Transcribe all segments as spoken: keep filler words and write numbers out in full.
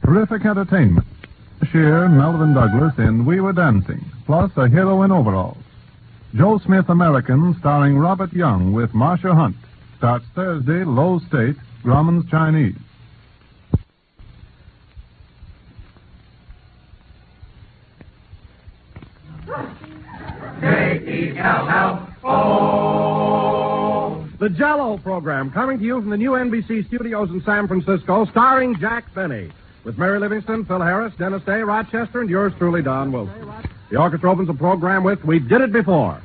terrific entertainment. Shear, Melvin Douglas in We Were Dancing, plus a hero in overalls. Joe Smith American, starring Robert Young with Marcia Hunt, starts Thursday, Low State, Grauman's Chinese. K E L L O. The Jell-O program, coming to you from the new N B C studios in San Francisco, starring Jack Benny, with Mary Livingston, Phil Harris, Dennis Day, Rochester, and yours truly, Don Wilson. The orchestra opens the program with We Did It Before.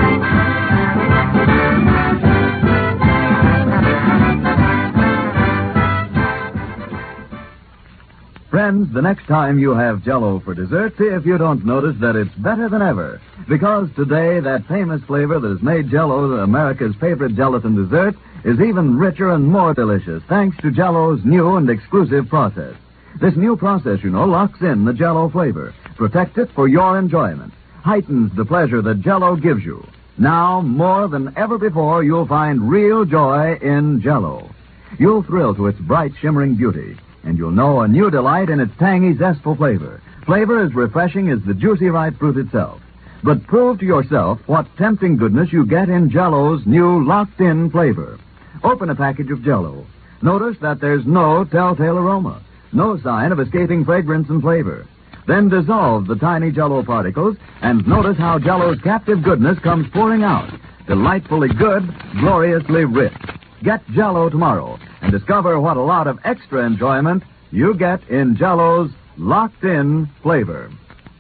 Friends, the next time you have Jell-O for dessert, see if you don't notice that it's better than ever. Because today, that famous flavor that has made Jell-O America's favorite gelatin dessert is even richer and more delicious, thanks to Jell-O's new and exclusive process. This new process, you know, locks in the Jell-O flavor, protects it for your enjoyment, heightens the pleasure that Jell-O gives you. Now, more than ever before, you'll find real joy in Jell-O. You'll thrill to its bright, shimmering beauty, and you'll know a new delight in its tangy, zestful flavor. Flavor as refreshing as the juicy ripe fruit itself. But prove to yourself what tempting goodness you get in Jell-O's new locked-in flavor. Open a package of Jell-O. Notice that there's no telltale aroma, no sign of escaping fragrance and flavor. Then dissolve the tiny Jell-O particles and notice how Jell-O's captive goodness comes pouring out. Delightfully good, gloriously rich. Get Jell-O tomorrow and discover what a lot of extra enjoyment you get in Jell-O's locked-in flavor.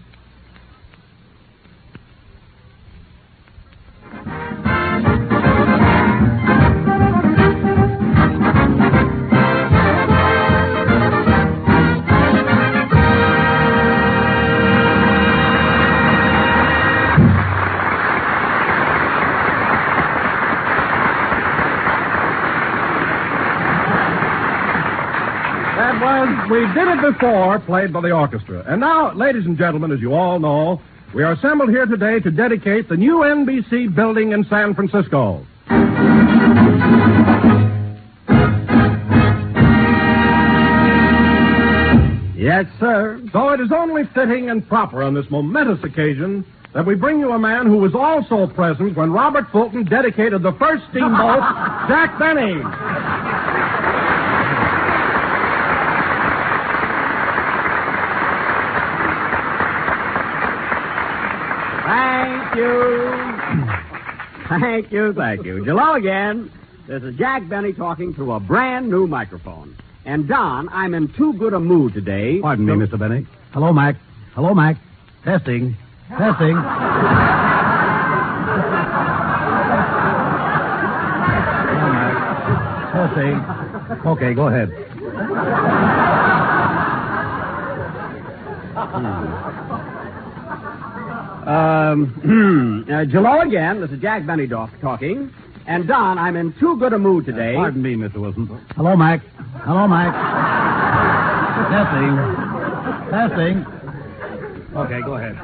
We Did It Before, played by the orchestra. And now, ladies and gentlemen, as you all know, we are assembled here today to dedicate the new N B C building in San Francisco. Yes, sir. So it is only fitting and proper on this momentous occasion that we bring you a man who was also present when Robert Fulton dedicated the first steamboat, Jack Benny. Thank you. Thank you, thank you. Hello again. This is Jack Benny talking through a brand new microphone. And, Don, I'm in too good a mood today. Pardon me, so... Mister Benny. Hello, Mac. Hello, Mac. Testing. Testing. Hello, Mac. Testing. Okay, go ahead. Hmm. Um, uh, hello again. This is Jack Benny talking. And, Don, I'm in too good a mood today. Uh, pardon me, Mister Wilson. Hello, Mac. Hello, Mac. Testing. Testing. Okay, go ahead.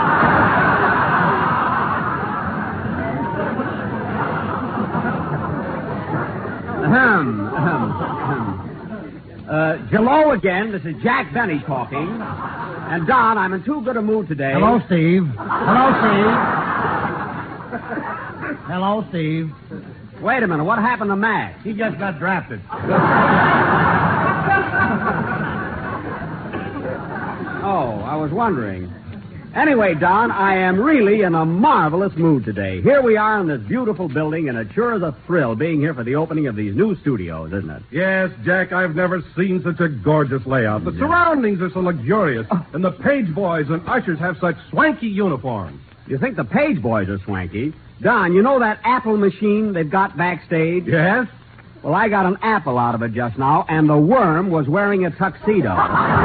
Ahem. Ahem. Ahem. Uh, hello again. This is Jack Benny talking. And, Don, I'm in too good a mood today. Hello, Steve. Hello, Steve. Hello, Steve. Wait a minute. What happened to Mac? He just got drafted. Oh, I was wondering. Anyway, Don, I am really in a marvelous mood today. Here we are in this beautiful building, and it sure is a thrill being here for the opening of these new studios, isn't it? Yes, Jack, I've never seen such a gorgeous layout. The yeah. surroundings are so luxurious, oh. and the page boys and ushers have such swanky uniforms. You think the page boys are swanky? Don, you know that apple machine they've got backstage? Yes? Well, I got an apple out of it just now, and the worm was wearing a tuxedo.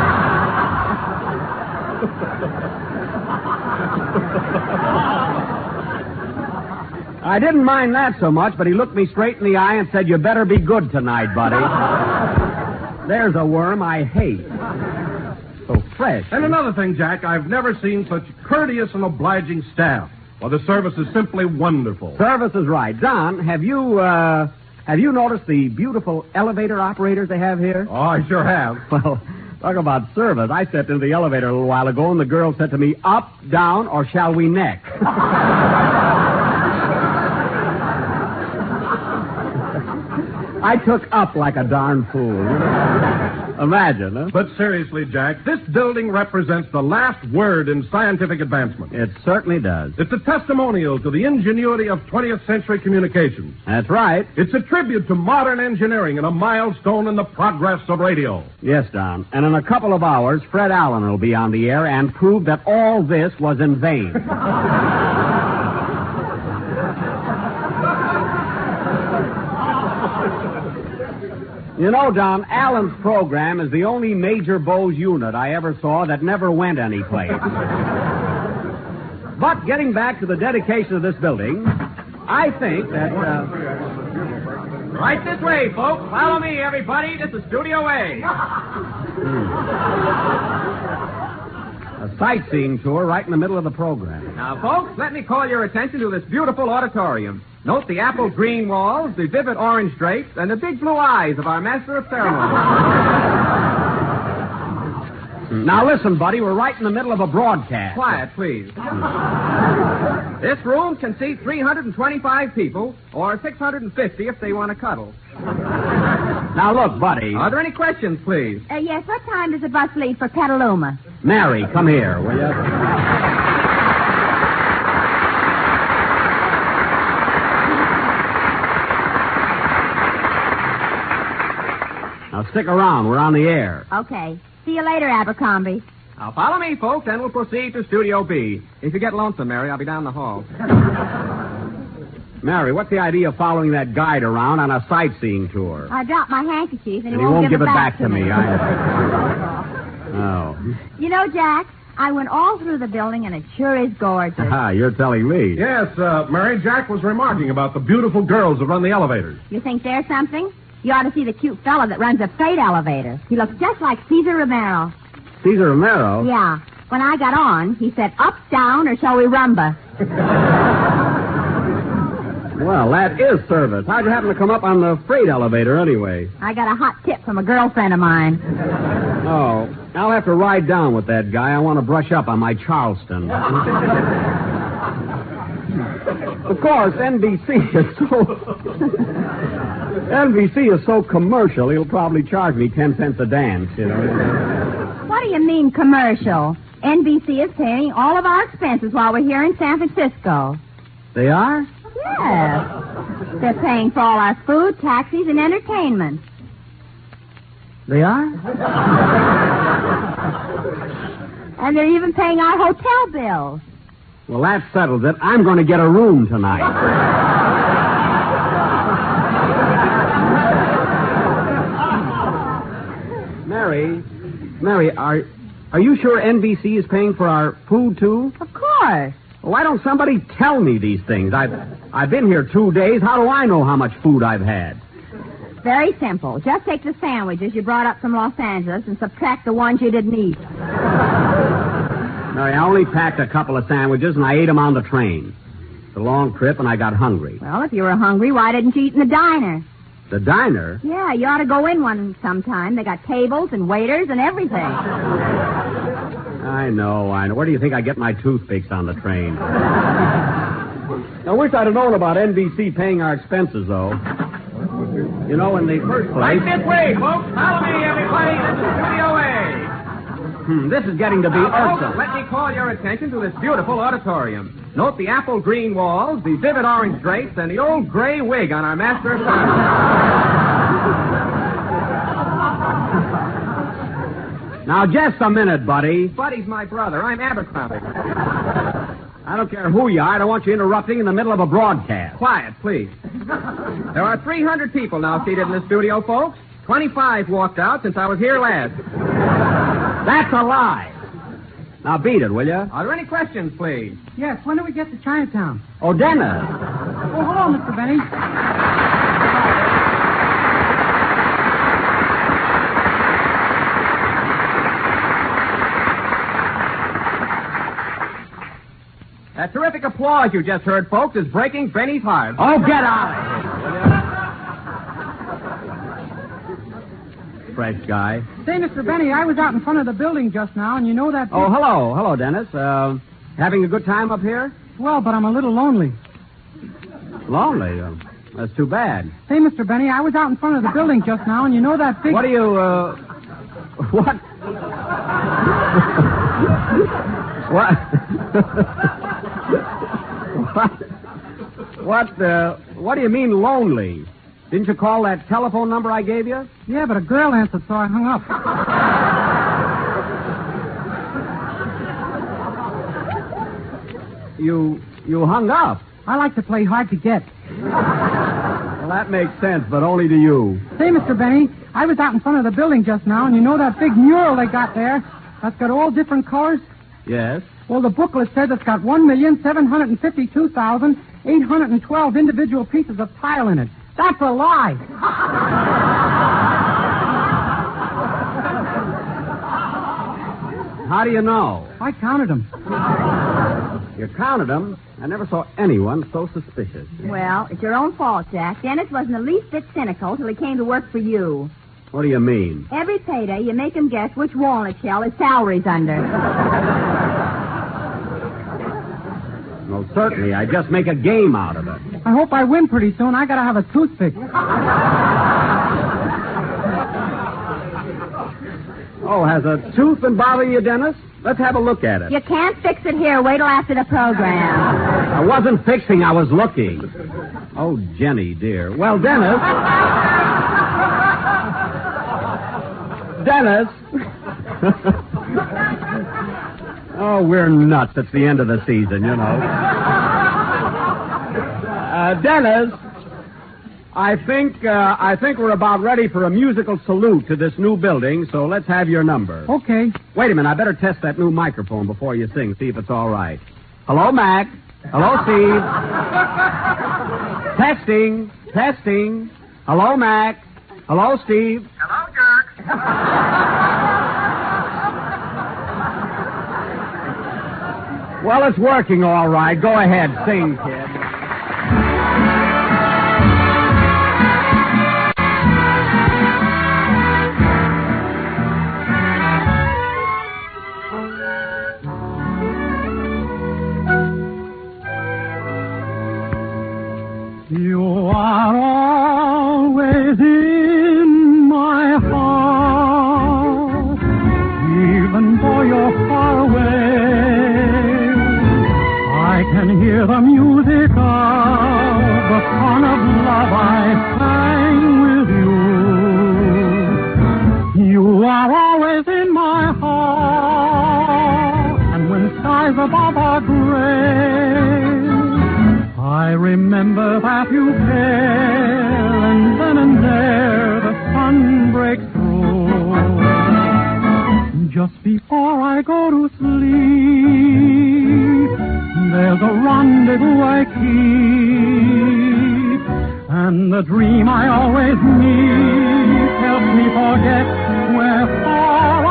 I didn't mind that so much, but he looked me straight in the eye and said, "You better be good tonight, buddy." There's a worm I hate. So fresh. And another thing, Jack, I've never seen such courteous and obliging staff. Well, the service is simply wonderful. Service is right. Don, have you, uh, have you noticed the beautiful elevator operators they have here? Oh, I sure have. Well, Talk about service. I stepped into the elevator a little while ago, and the girl said to me, up, down, or shall we neck? I took up like a darn fool. Imagine, huh? But seriously, Jack, this building represents the last word in scientific advancement. It certainly does. It's a testimonial to the ingenuity of twentieth century communications. That's right. It's a tribute to modern engineering and a milestone in the progress of radio. Yes, Don. And in a couple of hours, Fred Allen will be on the air and prove that all this was in vain. You know, Don, Allen's program is the only major Bose unit I ever saw that never went anyplace. But getting back to the dedication of this building, I think that... Uh... Right this way, folks. Follow me, everybody. This is Studio A. Hmm. A sightseeing tour right in the middle of the program. Now, folks, let me call your attention to this beautiful auditorium. Note the apple green walls, the vivid orange drapes, and the big blue eyes of our master of ceremonies. Now listen, buddy, we're right in the middle of a broadcast. Quiet, please. This room can seat three hundred twenty-five people, or six hundred fifty if they want to cuddle. Now look, buddy. Are there any questions, please? Uh, yes, what time does the bus leave for Petaluma? Mary, come here, will you? Now, stick around. We're on the air. Okay. See you later, Abercrombie. Now, follow me, folks, and we'll proceed to Studio B. If you get lonesome, Mary, I'll be down the hall. Mary, what's the idea of following that guide around on a sightseeing tour? I dropped my handkerchief, and, and he won't, won't give, give it back, back to me. me. I... Oh. You know, Jack, I went all through the building, and it sure is gorgeous. Ah, you're telling me. Yes, uh, Mary, Jack was remarking about the beautiful girls that run the elevators. You think they're something? You ought to see the cute fella that runs a freight elevator. He looks just like Cesar Romero. Cesar Romero? Yeah. When I got on, he said, up, down, or shall we rumba? Well, that is service. How'd you happen to come up on the freight elevator anyway? I got a hot tip from a girlfriend of mine. Oh, I'll have to ride down with that guy. I want to brush up on my Charleston. Of course, N B C is so... N B C is so commercial, he'll probably charge me ten cents a dance, you know. What do you mean, commercial? N B C is paying all of our expenses while we're here in San Francisco. They are? Yes. They're paying for all our food, taxis, and entertainment. They are? And they're even paying our hotel bills. Well, that settles it. I'm going to get a room tonight. Mary, Mary, are are you sure N B C is paying for our food, too? Of course. Well, why don't somebody tell me these things? I've, I've been here two days. How do I know how much food I've had? Very simple. Just take the sandwiches you brought up from Los Angeles and subtract the ones you didn't eat. Mary, I only packed a couple of sandwiches, and I ate them on the train. It's a long trip, and I got hungry. Well, if you were hungry, why didn't you eat in the diner? The diner? Yeah, you ought to go in one sometime. They got tables and waiters and everything. I know, I know. Where do you think I get my toothpicks on the train? I wish I'd have known about N B C paying our expenses, though. You know, in the first place... Right this way, folks. Follow me, everybody. This is Studio A. Hmm, this is getting to be Now, folks, irksome. let me call your attention to this beautiful auditorium. Note the apple green walls, the vivid orange drapes, and the old gray wig on our master of ceremonies. Now, just a minute, buddy. Buddy's my brother. I'm Abercrombie. I don't care who you are. I don't want you interrupting in the middle of a broadcast. Quiet, please. There are three hundred people now seated in the studio, folks. twenty-five walked out since I was here last. That's a lie. Now, beat it, will you? Are there any questions, please? Yes, when do we get to Chinatown? Oh, Dennis. Oh, hello, Mister Benny. That terrific applause you just heard, folks, is breaking Benny's heart. Oh, get out of here. fresh guy. Say, Mister Benny, I was out in front of the building just now, and you know that... Oh, hello. Hello, Dennis. Uh, having a good time up here? Well, but I'm a little lonely. Lonely? Uh, that's too bad. Say, Mister Benny, I was out in front of the building just now, and you know that big... What do you, uh... What? What? what? What, uh... What do you mean lonely? Didn't you call that telephone number I gave you? Yeah, but a girl answered, so I hung up. You... you hung up? I like to play hard to get. Well, that makes sense, but only to you. Say, Mister Benny, I was out in front of the building just now, and you know that big mural they got there? That's got all different colors? Yes? Well, the booklet says it's got one million seven hundred fifty-two thousand eight hundred twelve individual pieces of tile in it. That's a lie. How do you know? I counted them. You counted them? I never saw anyone so suspicious. Well, it's your own fault, Jack. Dennis wasn't the least bit cynical till he came to work for you. What do you mean? Every payday, you make him guess which walnut shell his salary's under. Well, certainly. I just make a game out of it. I hope I win pretty soon. I gotta have a toothpick. Oh, has a tooth been bothering you, Dennis? Let's have a look at it. You can't fix it here. Wait till after the program. I wasn't fixing. I was looking. Oh, Jenny, dear. Well, Dennis... Dennis... Oh, we're nuts. It's the end of the season, you know. Uh, Dennis, I think uh, I think we're about ready for a musical salute to this new building, so let's have your number. Okay. Wait a minute. I better test that new microphone before you sing, see if it's all right. Hello, Mac. Hello, Steve. Testing. Testing. Hello, Mac. Hello, Steve. Hello, Jerk. Well, it's working all right. Go ahead. Sing, kid. You are always in my heart, even though you're far away. I can hear the music of the song of love I sang with you. You are always in my heart, and when skies above are gray, I remember that you care, and then and there the sun breaks through. Just before I go to sleep, there's a rendezvous I keep, and the dream I always meet helps me forget we're far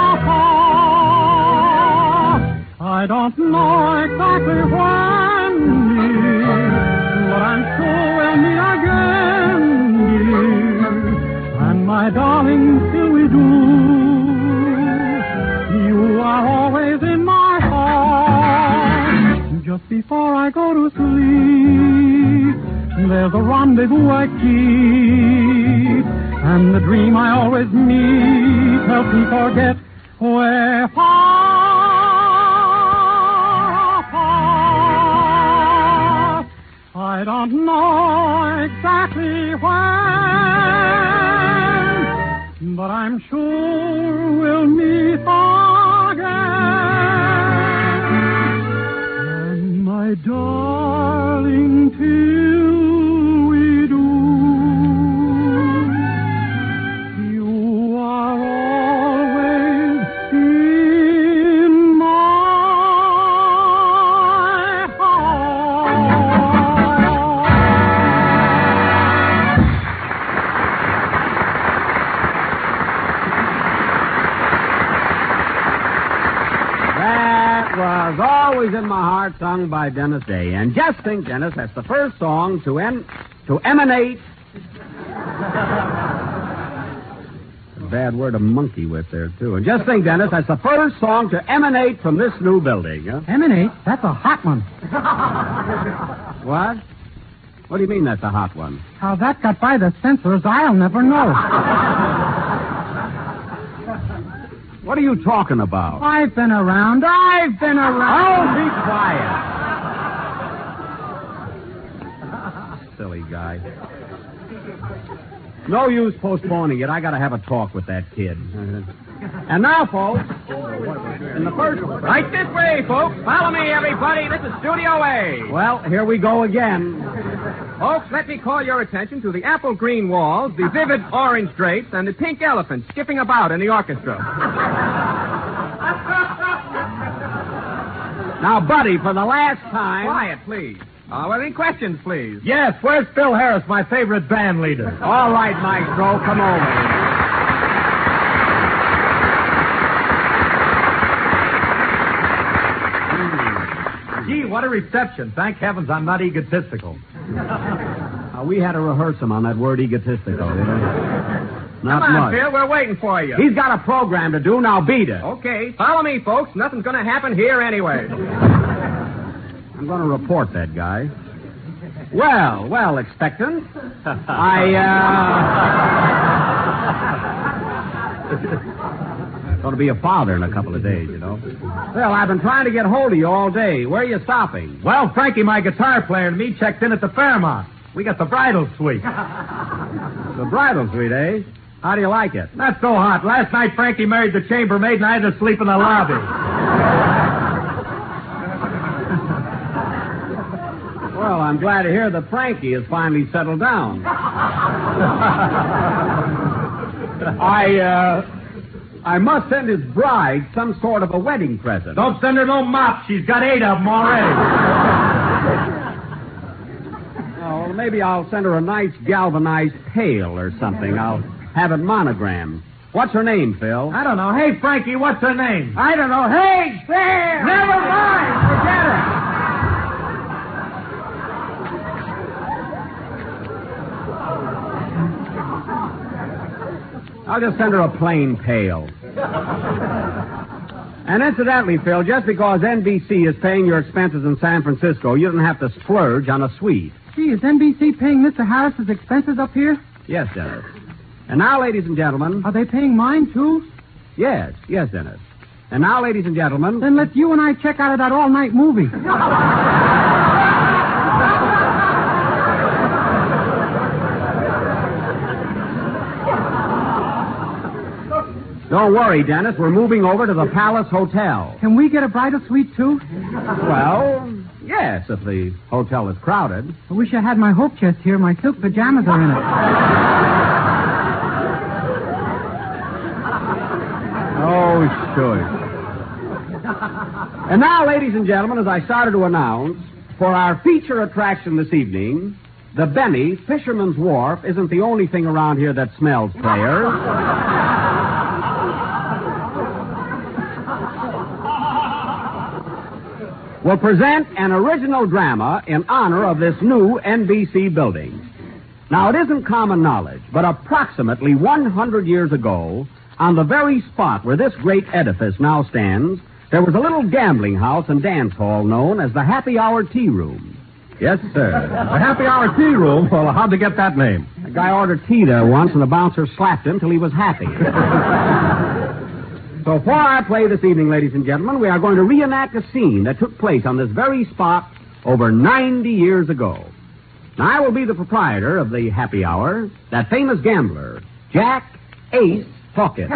apart. I don't know exactly when, dear, but I'm sure we'll meet again, dear, and my darling, till we do, you are always in my heart. Just before I go to sleep, there's a rendezvous I keep, and the dream I always meet helps me forget we're far apart. I don't know exactly when, but I'm sure we'll meet again. And my darling, till we do, you are always in my Was Always in My Heart, sung by Dennis Day. And just think, Dennis, that's the first song to en- to emanate Bad word to monkey with there, too. And just think, Dennis, that's the first song to emanate from this new building. Huh? Emanate? That's a hot one. What? What do you mean that's a hot one? How that got by the censors, I'll never know. What are you talking about? I've been around. I've been around. Oh, be quiet. Silly guy. No use postponing it. I got to have a talk with that kid. And now, folks, in the first... Right this way, folks. Follow me, everybody. This is Studio A. Well, here we go again. Folks, let me call your attention to the apple green walls, the vivid orange drapes, and the pink elephant skipping about in the orchestra. Now, Buddy, for the last time... Quiet, please. Uh, well, any questions, please? Yes, where's Phil Harris, my favorite band leader? All right, Maestro, come over. Gee, what a reception. Thank heavens I'm not egotistical. Uh, we had to rehearse him on that word egotistical. Not Come on, much. Phil. We're waiting for you. He's got a program to do. Now beat it. Okay. Follow me, folks. Nothing's going to happen here anyway. I'm going to report that guy. Well, well, expectant. I, uh... going to be a father in a couple of days, you know. Well, I've been trying to get hold of you all day. Where are you stopping? Well, Frankie, my guitar player, and me checked in at the Fairmont. We got the bridal suite. The bridal suite, eh? How do you like it? Not so hot. Last night, Frankie married the chambermaid, and I had to sleep in the lobby. Well, I'm glad to hear that Frankie has finally settled down. I, uh... I must send his bride some sort of a wedding present. Don't send her no mop. She's got eight of them already. Oh, maybe I'll send her a nice galvanized pail or something. I'll have it monogrammed. What's her name, Phil? I don't know. Hey, Frankie, what's her name? I don't know. Hey, Phil! Never mind. Forget it. I'll just send her a plain pail. And incidentally, Phil, just because N B C is paying your expenses in San Francisco, you don't have to splurge on a suite. Gee, is N B C paying Mister Harris's expenses up here? Yes, Dennis. And now, ladies and gentlemen... Are they paying mine, too? Yes, yes, Dennis. And now, ladies and gentlemen... Then let you and I check out of that all-night movie. Don't worry, Dennis. We're moving over to the Palace Hotel. Can we get a bridal suite, too? Well, yes, if the hotel is crowded. I wish I had my hope chest here. My silk pajamas are in it. Oh, sure. And now, ladies and gentlemen, as I started to announce, for our feature attraction this evening, the Benny Fisherman's Wharf isn't the only thing around here that smells players. Will present an original drama in honor of this new N B C building. Now, it isn't common knowledge, but approximately one hundred years ago, on the very spot where this great edifice now stands, there was a little gambling house and dance hall known as the Happy Hour Tea Room. Yes, sir. The Happy Hour Tea Room? Well, how'd they get that name? A guy ordered tea there once, and the bouncer slapped him till he was happy. So for our play this evening, ladies and gentlemen, we are going to reenact a scene that took place on this very spot over ninety years ago. Now, I will be the proprietor of the Happy Hour, that famous gambler, Jack Ace Hawkins.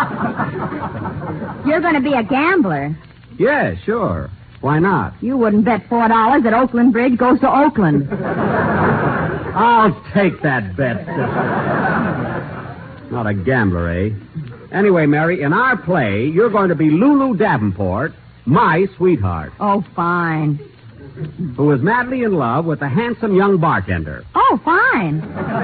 You're going to be a gambler. Yeah, sure. Why not? You wouldn't bet four dollars that Oakland Bridge goes to Oakland. I'll take that bet, sister. Not a gambler, eh? Anyway, Mary, in our play, you're going to be Lulu Davenport, my sweetheart. Oh, fine. Who is madly in love with a handsome young bartender. Oh, fine.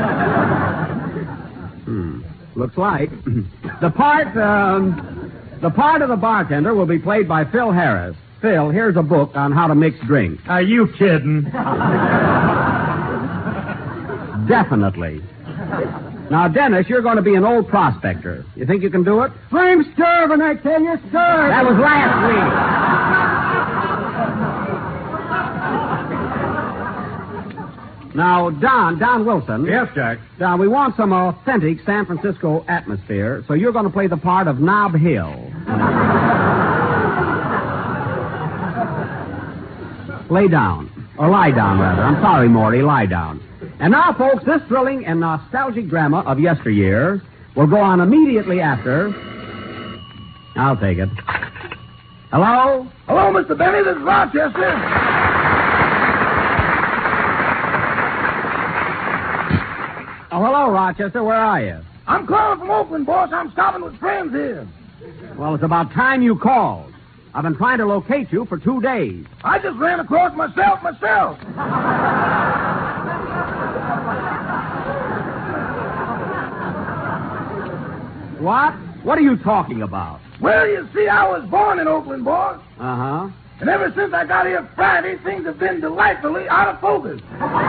Hmm. Looks like. The part, um, the part of the bartender will be played by Phil Harris. Phil, here's a book on how to mix drinks. Are you kidding? Definitely. Now, Dennis, you're going to be an old prospector. You think you can do it? I'm starving, I tell you, starving. That was last week. Now, Don, Don Wilson. Yes, Jack. Don, we want some authentic San Francisco atmosphere, so you're going to play the part of Nob Hill. Lay down. Or lie down, rather. I'm sorry, Morty, lie down. And now, folks, this thrilling and nostalgic drama of yesteryear will go on immediately after... I'll take it. Hello? Hello, Mister Benny. This is Rochester. Oh, hello, Rochester. Where are you? I'm calling from Oakland, boss. I'm stopping with friends here. Well, it's about time you called. I've been trying to locate you for two days. I just ran across myself myself. What? What are you talking about? Well, you see, I was born in Oakland, boss. Uh-huh. And ever since I got here Friday, things have been delightfully out of focus.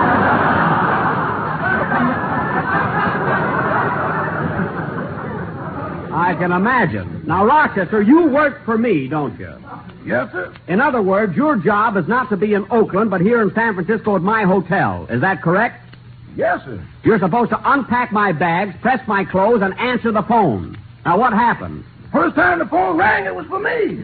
I can imagine. Now, Rochester, you work for me, don't you? Yes, sir. In other words, your job is not to be in Oakland, but here in San Francisco at my hotel. Is that correct? Yes, sir. You're supposed to unpack my bags, press my clothes, and answer the phone. Now, what happened? First time the phone rang, it was for me.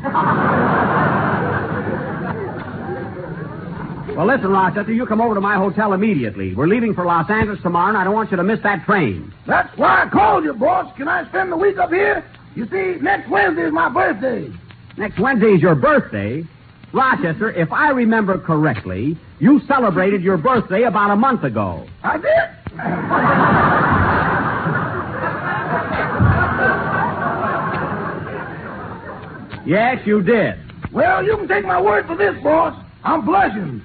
Well, listen, Rochester, you come over to my hotel immediately. We're leaving for Los Angeles tomorrow, and I don't want you to miss that train. That's why I called you, boss. Can I spend the week up here? You see, next Wednesday is my birthday. Next Wednesday is your birthday. Rochester, if I remember correctly, you celebrated your birthday about a month ago. I did? Yes, you did. Well, you can take my word for this, boss. I'm blushing.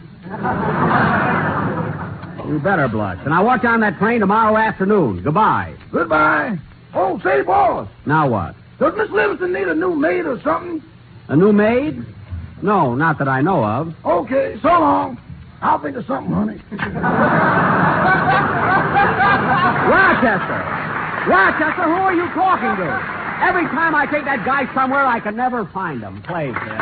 You better blush. And I'll watch you on that train tomorrow afternoon. Goodbye. Goodbye. Oh, say, boss. Now what? Does Miss Livingston need a new maid or something? A new maid? No, not that I know of. Okay, so long. I'll think of something, honey. Rochester! Rochester, who are you talking to? Every time I take that guy somewhere, I can never find him. Play, kid.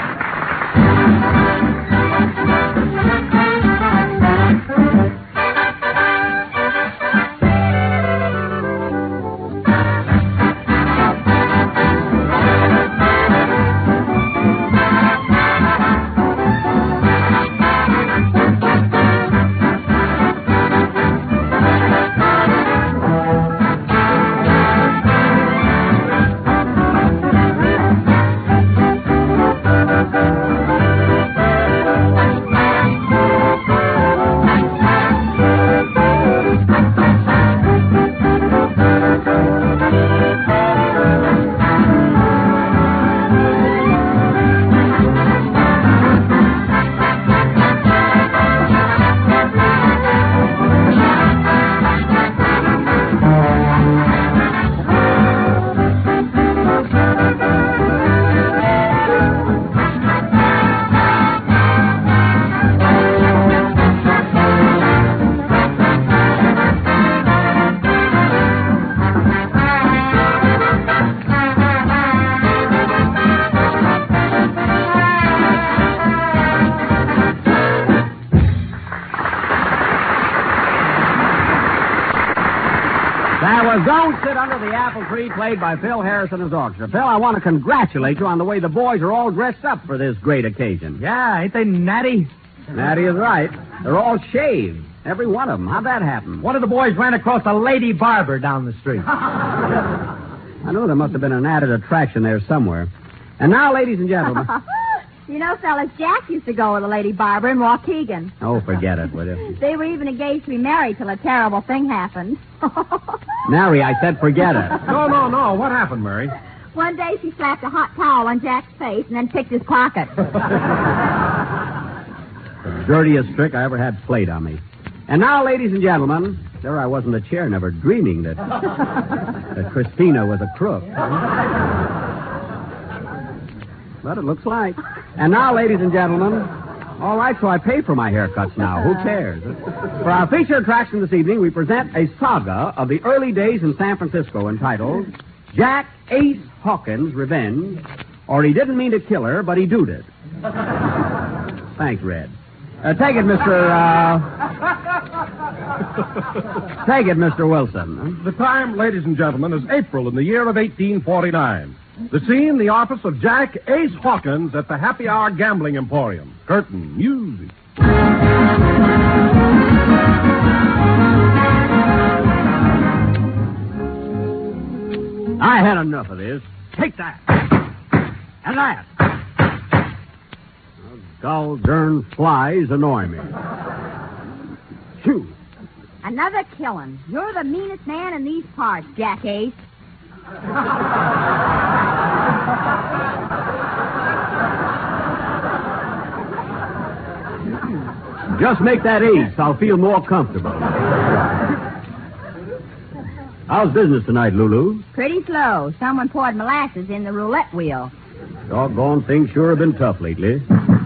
Don't Sit Under the Apple Tree, played by Phil Harris and his orchestra. Phil, I want to congratulate you on the way the boys are all dressed up for this great occasion. Yeah, ain't they natty? Natty is right. They're all shaved, every one of them. How'd that happen? One of the boys ran across a lady barber down the street. I know there must have been an added attraction there somewhere. And now, ladies and gentlemen... You know, fellas, Jack used to go with a lady barber in Waukegan. Oh, forget it, will you? They were even engaged to be married till a terrible thing happened. Mary, I said forget it. No, no, no. What happened, Mary? One day she slapped a hot towel on Jack's face and then picked his pocket. The dirtiest trick I ever had played on me. And now, ladies and gentlemen, there I was in the chair, never dreaming that, that Christina was a crook. But it looks like. And now, ladies and gentlemen, All right, so I pay for my haircuts now. Who cares? For our feature attraction this evening, we present a saga of the early days in San Francisco entitled Jack Ace Hawkins' Revenge, or He Didn't Mean to Kill Her, but He Doed It. Thanks, Red. Uh, take it, Mister Uh... take it, Mister Wilson. The time, ladies and gentlemen, is April in the year of eighteen forty-nine. The scene, the office of Jack Ace Hawkins at the Happy Hour Gambling Emporium. Curtain, music. I had enough of this. Take that. And that. Those gall darn flies annoy me. Shoo. Another killing. You're the meanest man in these parts, Jack Ace. Just make that ace. I'll feel more comfortable. How's business tonight, Lulu? Pretty slow. Someone poured molasses in the roulette wheel. Doggone things sure have been tough lately.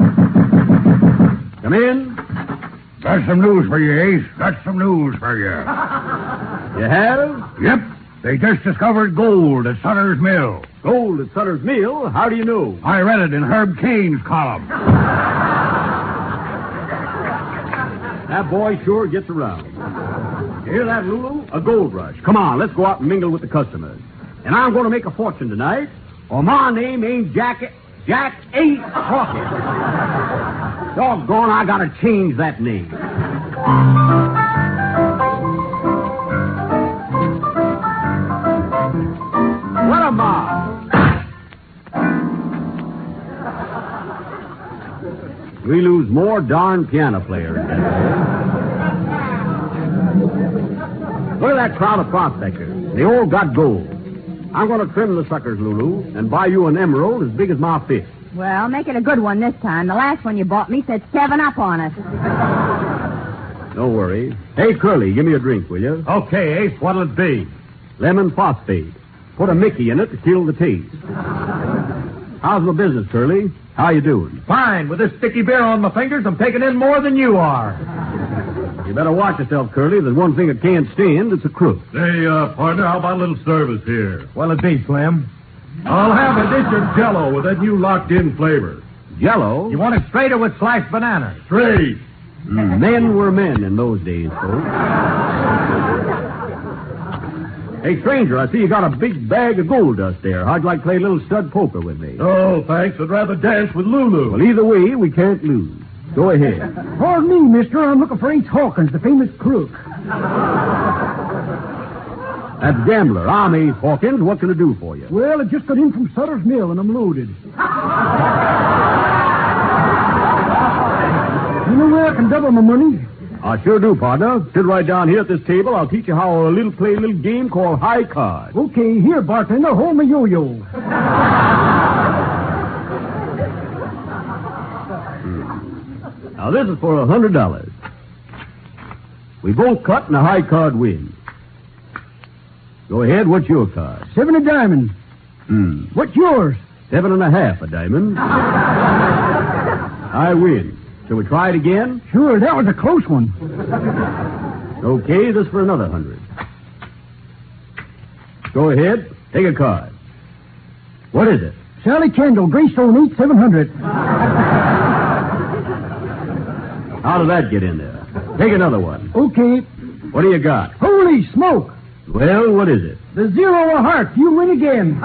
Come in. Got some news for you, Ace. Got some news for you. You have? Yep. They just discovered gold at Sutter's Mill. Gold at Sutter's Mill? How do you know? I read it in Herb Cain's column. That boy sure gets around. You hear that, Lulu? A gold rush. Come on, let's go out and mingle with the customers. And I'm going to make a fortune tonight, or my name ain't Jack... Jack Ace Hawkins. Doggone, I got to change that name. What a mob. We lose more darn piano players. Look at that crowd of prospectors. They all got gold. I'm going to trim the suckers, Lulu, and buy you an emerald as big as my fist. Well, make it a good one this time. The last one you bought me said seven up on us. Don't worry. Hey, Curly, give me a drink, will you? Okay, Ace, what'll it be? Lemon phosphate. Put a Mickey in it to kill the taste. How's the business, Curly? How you doing? Fine. With this sticky beer on my fingers, I'm taking in more than you are. You better watch yourself, Curly. There's one thing I can't stand. It's a crook. Hey, uh, partner, how about a little service here? What'll it be, Slim? I'll have a dish of Jell-O with that new locked-in flavor. Jell-O? You want it straight or with sliced bananas? Straight. Mm, men were men in those days, folks. Hey, stranger, I see you got a big bag of gold dust there. How'd you like to play a little stud poker with me? Oh, thanks. I'd rather dance with Lulu. Well, either way, we can't lose. Go ahead. Pardon me, mister. I'm looking for Ace Hawkins, the famous crook. That's gambler. I'm Ace Hawkins. What can I do for you? Well, I just got in from Sutter's Mill, and I'm loaded. You know where I can double my money? I sure do, partner. Sit right down here at this table. I'll teach you how a little play a little game called high card. Okay, here, bartender. Hold my yo-yo. Now, this is for a hundred dollars. We both cut and a high card wins. Go ahead. What's your card? Seven a diamond. Hmm. What's yours? Seven and a half a diamond. I win. Shall we try it again? Sure, that was a close one. Okay, this for another hundred. Go ahead. Take a card. What is it? Sally Kendall, Greystone, eight seven hundred. How did that get in there? Take another one. Okay. What do you got? Holy smoke! Well, what is it? The zero of hearts. You win again.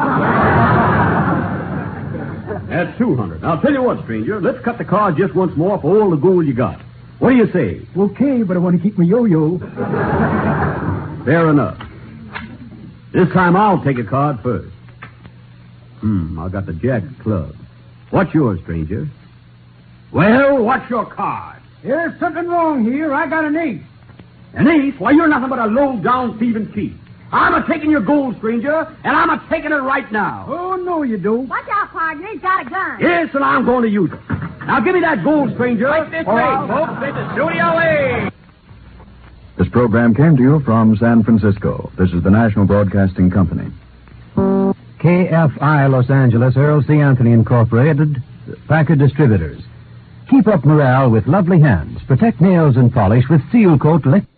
That's two hundred. Now, I'll tell you what, stranger. Let's cut the card just once more for all the gold you got. What do you say? Okay, but I want to keep my yo-yo. Fair enough. This time I'll take a card first. Hmm, I got the jack club. What's yours, stranger? Well, what's your card? There's something wrong here. I got an ace. An ace? Why, you're nothing but a low-down thieving thief. I'm a-taking your gold, stranger, and I'm a-taking it right now. Oh, no, you don't. Watch out, partner. He's got a gun. Yes, and I'm going to use it. Now, give me that gold, stranger. Right this or way, I'll- folks. This is Studio A. This program came to you from San Francisco. This is the National Broadcasting Company. K F I Los Angeles, Earl C. Anthony Incorporated, Packard Distributors. Keep up morale with lovely hands. Protect nails and polish with Seal Coat Lift.